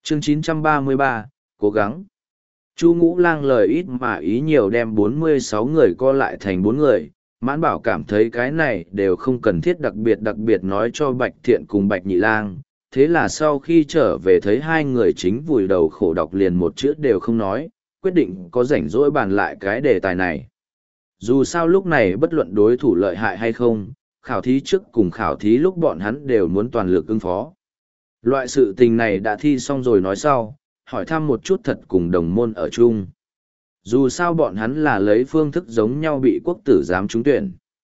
Chương 933, cố gắng. Chu Ngũ Lang lời ít mà ý nhiều đem 46 người co lại thành 4 người, Mãn Bảo cảm thấy cái này đều không cần thiết đặc biệt nói cho Bạch Thiện cùng Bạch Nhị Lang. Thế là sau khi trở về thấy hai người chính vùi đầu khổ đọc liền một chữ đều không nói, quyết định có rảnh rỗi bàn lại cái đề tài này. Dù sao lúc này bất luận đối thủ lợi hại hay không, khảo thí trước cùng khảo thí lúc bọn hắn đều muốn toàn lực ứng phó. Loại sự tình này đã thi xong rồi nói sau, hỏi thăm một chút thật cùng đồng môn ở chung. Dù sao bọn hắn là lấy phương thức giống nhau bị quốc tử giám trúng tuyển.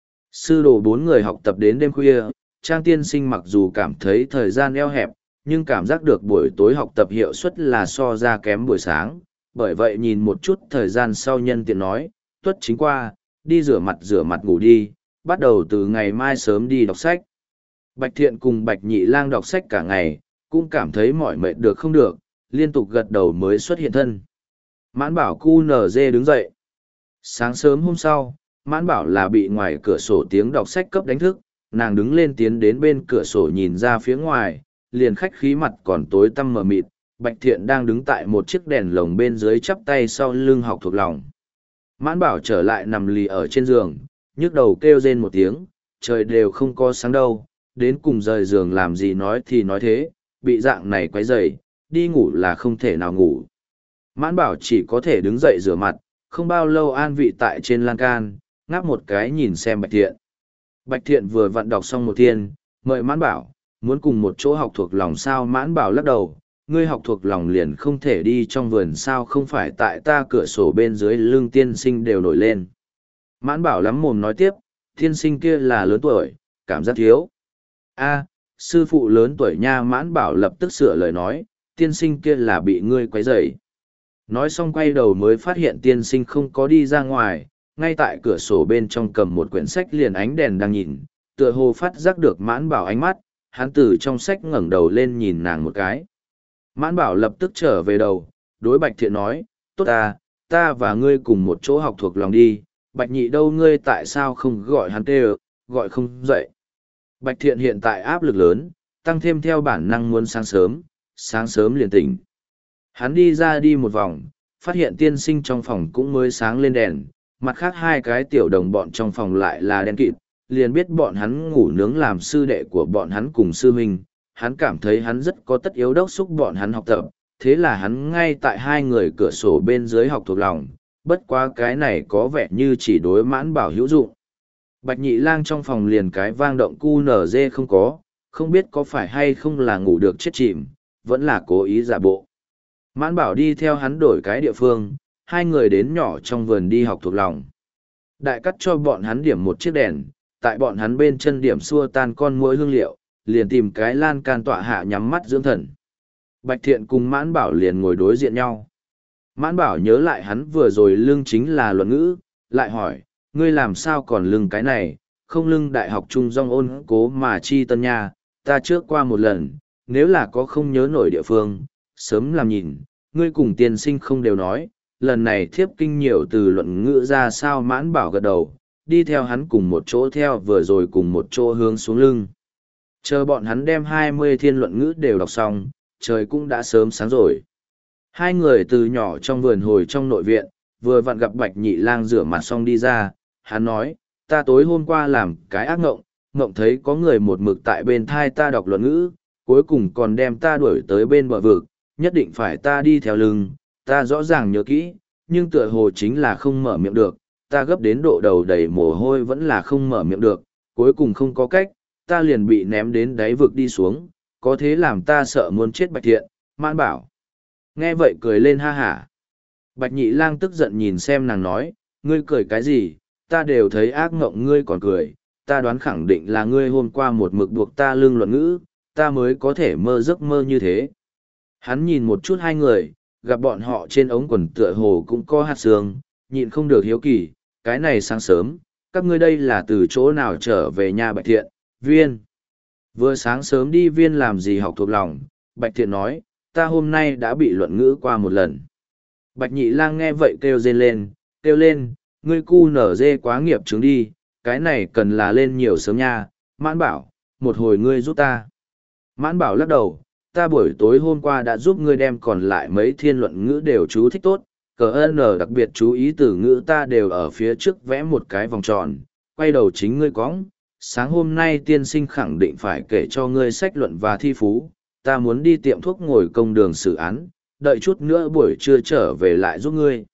Sư đồ 4 người học tập đến đêm khuya, Trang tiên sinh mặc dù cảm thấy thời gian eo hẹp, nhưng cảm giác được buổi tối học tập hiệu suất là so ra kém buổi sáng. Bởi vậy nhìn một chút thời gian sau nhân tiện nói, tuất chính qua, đi rửa mặt ngủ đi, bắt đầu từ ngày mai sớm đi đọc sách. Bạch Thiện cùng Bạch Nhị Lang đọc sách cả ngày, cũng cảm thấy mỏi mệt được không được, liên tục gật đầu mới xuất hiện thân. Mãn Bảo QNZ đứng dậy. Sáng sớm hôm sau, Mãn Bảo là bị ngoài cửa sổ tiếng đọc sách cấp đánh thức, nàng đứng lên tiến đến bên cửa sổ nhìn ra phía ngoài, liền khách khí mặt còn tối tăm mờ mịt. Bạch Thiện đang đứng tại một chiếc đèn lồng bên dưới chắp tay sau lưng học thuộc lòng. Mãn Bảo trở lại nằm lì ở trên giường, nhức đầu kêu rên một tiếng, trời đều không có sáng đâu, đến cùng rời giường làm gì nói thì nói thế, bị dạng này quấy rầy, đi ngủ là không thể nào ngủ. Mãn Bảo chỉ có thể đứng dậy rửa mặt, không bao lâu an vị tại trên lan can, ngáp một cái nhìn xem Bạch Thiện. Bạch Thiện vừa vặn đọc xong một thiên, mời Mãn Bảo, muốn cùng một chỗ học thuộc lòng sao. Mãn Bảo lắc đầu, ngươi học thuộc lòng liền không thể đi trong vườn sao, không phải tại ta cửa sổ bên dưới lưng tiên sinh đều nổi lên. Mãn Bảo lắm mồm nói tiếp, tiên sinh kia là lớn tuổi, cảm giác thiếu. A, sư phụ lớn tuổi nha. Mãn Bảo lập tức sửa lời nói, tiên sinh kia là bị ngươi quấy rầy. Nói xong quay đầu mới phát hiện tiên sinh không có đi ra ngoài, ngay tại cửa sổ bên trong cầm một quyển sách liền ánh đèn đang nhìn, tựa hồ phát giác được Mãn Bảo ánh mắt, hắn từ trong sách ngẩng đầu lên nhìn nàng một cái. Mãn Bảo lập tức trở về đầu, đối Bạch Thiện nói, tốt ta và ngươi cùng một chỗ học thuộc lòng đi, Bạch Nhị đâu, ngươi tại sao không gọi hắn tê, gọi không dậy. Bạch Thiện hiện tại áp lực lớn, tăng thêm theo bản năng muốn sáng sớm liền tỉnh. Hắn đi ra đi một vòng, phát hiện tiên sinh trong phòng cũng mới sáng lên đèn, mặt khác hai cái tiểu đồng bọn trong phòng lại là đen kịt, liền biết bọn hắn ngủ nướng làm sư đệ của bọn hắn cùng sư huynh. Hắn cảm thấy hắn rất có tất yếu đốc xúc bọn hắn học tập, thế là hắn ngay tại hai người cửa sổ bên dưới học thuộc lòng, bất quá cái này có vẻ như chỉ đối Mãn Bảo hữu dụng. Bạch Nhị Lang trong phòng liền cái vang động QNZ không có, không biết có phải hay không là ngủ được chết chìm, vẫn là cố ý giả bộ. Mãn Bảo đi theo hắn đổi cái địa phương, hai người đến nhỏ trong vườn đi học thuộc lòng. Đại cắt cho bọn hắn điểm một chiếc đèn, tại bọn hắn bên chân điểm xua tan con muỗi hương liệu, liền tìm cái lan can tọa hạ nhắm mắt dưỡng thần. Bạch Thiện cùng Mãn Bảo liền ngồi đối diện nhau. Mãn Bảo nhớ lại hắn vừa rồi lưng chính là luận ngữ, lại hỏi, ngươi làm sao còn lưng cái này, không lưng đại học trung dong ôn cố mà chi tân nha, ta trước qua một lần, nếu là có không nhớ nổi địa phương, sớm làm nhìn, ngươi cùng tiên sinh không đều nói, lần này thiếp kinh nhiều từ luận ngữ ra sao. Mãn Bảo gật đầu, đi theo hắn cùng một chỗ theo vừa rồi cùng một chỗ hướng xuống lưng. Chờ bọn hắn đem 20 thiên luận ngữ đều đọc xong, trời cũng đã sớm sáng rồi. Hai người từ nhỏ trong vườn hồi trong nội viện, vừa vặn gặp Bạch Nhị Lang rửa mặt xong đi ra, hắn nói, ta tối hôm qua làm cái ác ngộng, ngộng thấy có người một mực tại bên thai ta đọc luận ngữ, cuối cùng còn đem ta đuổi tới bên bờ vực, nhất định phải ta đi theo lưng, ta rõ ràng nhớ kỹ, nhưng tựa hồ chính là không mở miệng được, ta gấp đến độ đầu đầy mồ hôi vẫn là không mở miệng được, cuối cùng không có cách, ta liền bị ném đến đáy vực đi xuống, có thế làm ta sợ muốn chết. Bạch Thiện, Mãn Bảo nghe vậy cười lên ha hả. Bạch Nhị Lang tức giận nhìn xem nàng nói, ngươi cười cái gì, ta đều thấy ác mộng ngươi còn cười, ta đoán khẳng định là ngươi hôm qua một mực buộc ta lưng luận ngữ, ta mới có thể mơ giấc mơ như thế. Hắn nhìn một chút hai người, gặp bọn họ trên ống quần tựa hồ cũng có hạt sương, nhịn không được hiếu kỳ, cái này sáng sớm, các ngươi đây là từ chỗ nào trở về nhà. Bạch Thiện, Viên. Vừa sáng sớm đi Viên làm gì học thuộc lòng. Bạch Thiện nói, ta hôm nay đã bị luận ngữ qua một lần. Bạch Nhị Lang nghe vậy kêu lên, ngươi cu nở dê quá nghiệp chứng đi, cái này cần là lên nhiều sớm nha. Mãn Bảo, một hồi ngươi giúp ta. Mãn Bảo lắc đầu, ta buổi tối hôm qua đã giúp ngươi đem còn lại mấy thiên luận ngữ đều chú thích tốt, cờ n đặc biệt chú ý từ ngữ ta đều ở phía trước vẽ một cái vòng tròn, quay đầu chính ngươi cõng. Sáng hôm nay tiên sinh khẳng định phải kể cho ngươi sách luận và thi phú, ta muốn đi tiệm thuốc ngồi công đường xử án, đợi chút nữa buổi trưa trở về lại giúp ngươi.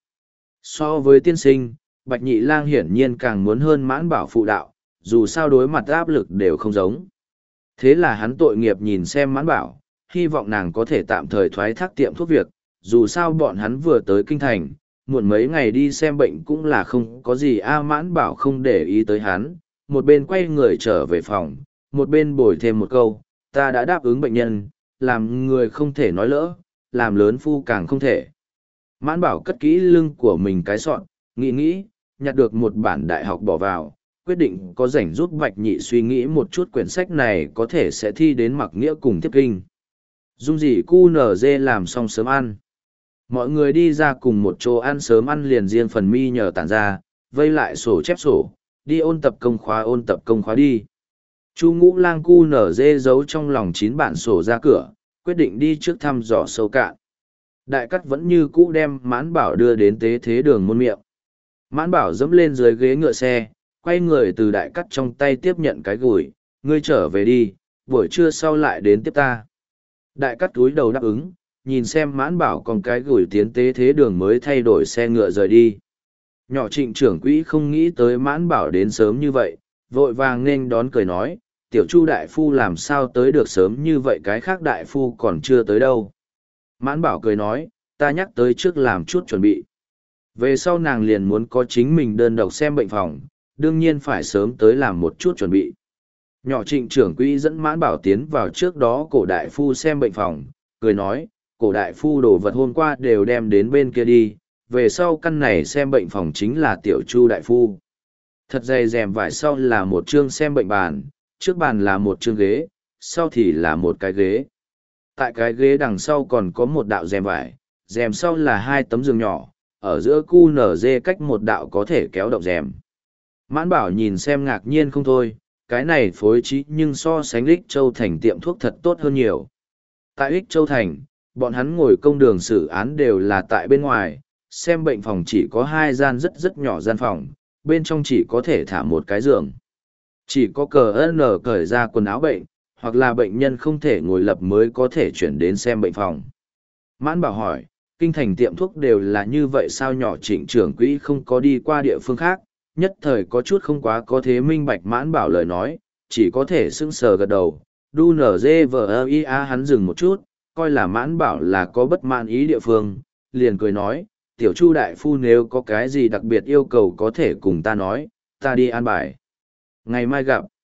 So với tiên sinh, Bạch Nhị Lang hiển nhiên càng muốn hơn Mãn Bảo phụ đạo, dù sao đối mặt áp lực đều không giống. Thế là hắn tội nghiệp nhìn xem Mãn Bảo, hy vọng nàng có thể tạm thời thoái thác tiệm thuốc việc, dù sao bọn hắn vừa tới kinh thành, muộn mấy ngày đi xem bệnh cũng là không có gì. Mãn Bảo không để ý tới hắn, một bên quay người trở về phòng, một bên bồi thêm một câu, ta đã đáp ứng bệnh nhân, làm người không thể nói lỡ, làm lớn phu càng không thể. Mãn Bảo cất kỹ lưng của mình cái sọn, nghĩ, nhặt được một bản đại học bỏ vào, quyết định có rảnh giúp Bạch Nhị suy nghĩ một chút quyển sách này có thể sẽ thi đến Mặc Nghĩa cùng Tiếp Kinh. Dung gì cu nở dê làm xong sớm ăn. Mọi người đi ra cùng một chỗ ăn sớm ăn liền riêng phần mi nhờ tản ra, vây lại sổ chép sổ, đi ôn tập công khóa đi. Chu Ngũ Lang cu nở dê giấu trong lòng 9 bản sổ ra cửa, quyết định đi trước thăm dò sâu cạn. Đại cắt vẫn như cũ đem Mãn Bảo đưa đến tế thế đường môn miệng. Mãn Bảo dẫm lên dưới ghế ngựa xe, quay người từ đại cắt trong tay tiếp nhận cái gùi, ngươi trở về đi, buổi trưa sau lại đến tiếp ta. Đại cắt túi đầu đáp ứng, nhìn xem Mãn Bảo còn cái gùi tiến tế thế đường mới thay đổi xe ngựa rời đi. Nhỏ Trịnh trưởng quỹ không nghĩ tới Mãn Bảo đến sớm như vậy, vội vàng nên đón cười nói, tiểu Chu đại phu làm sao tới được sớm như vậy, cái khác đại phu còn chưa tới đâu. Mãn Bảo cười nói, ta nhắc tới trước làm chút chuẩn bị. Về sau nàng liền muốn có chính mình đơn độc xem bệnh phòng, đương nhiên phải sớm tới làm một chút chuẩn bị. Nhỏ Trịnh trưởng quỹ dẫn Mãn Bảo tiến vào trước đó cổ đại phu xem bệnh phòng, cười nói, cổ đại phu đồ vật hôm qua đều đem đến bên kia đi, về sau căn này xem bệnh phòng chính là tiểu Chu đại phu. Thật dày rèm vải sau là một chương xem bệnh bàn, trước bàn là một chương ghế, sau thì là một cái ghế. Tại cái ghế đằng sau còn có một đạo rèm vải, rèm sau là 2 tấm giường nhỏ, ở giữa cu nở dê cách một đạo có thể kéo động rèm. Mãn Bảo nhìn xem ngạc nhiên không thôi, cái này phối trí nhưng so sánh Ích Châu Thành tiệm thuốc thật tốt hơn nhiều. Tại Ích Châu Thành, bọn hắn ngồi công đường xử án đều là tại bên ngoài, xem bệnh phòng chỉ có 2 gian rất nhỏ gian phòng, bên trong chỉ có thể thả một cái giường. Chỉ có cờ n cởi ra quần áo bệnh, hoặc là bệnh nhân không thể ngồi lập mới có thể chuyển đến xem bệnh phòng. Mãn Bảo hỏi, kinh thành tiệm thuốc đều là như vậy sao? Nhỏ Trịnh trưởng quỹ không có đi qua địa phương khác, nhất thời có chút không quá có thế minh bạch Mãn Bảo lời nói, chỉ có thể sững sờ gật đầu. Đu nở dê vờ ia hắn dừng một chút, coi là Mãn Bảo là có bất mãn ý địa phương, liền cười nói, tiểu Chu đại phu nếu có cái gì đặc biệt yêu cầu có thể cùng ta nói, ta đi an bài. Ngày mai gặp.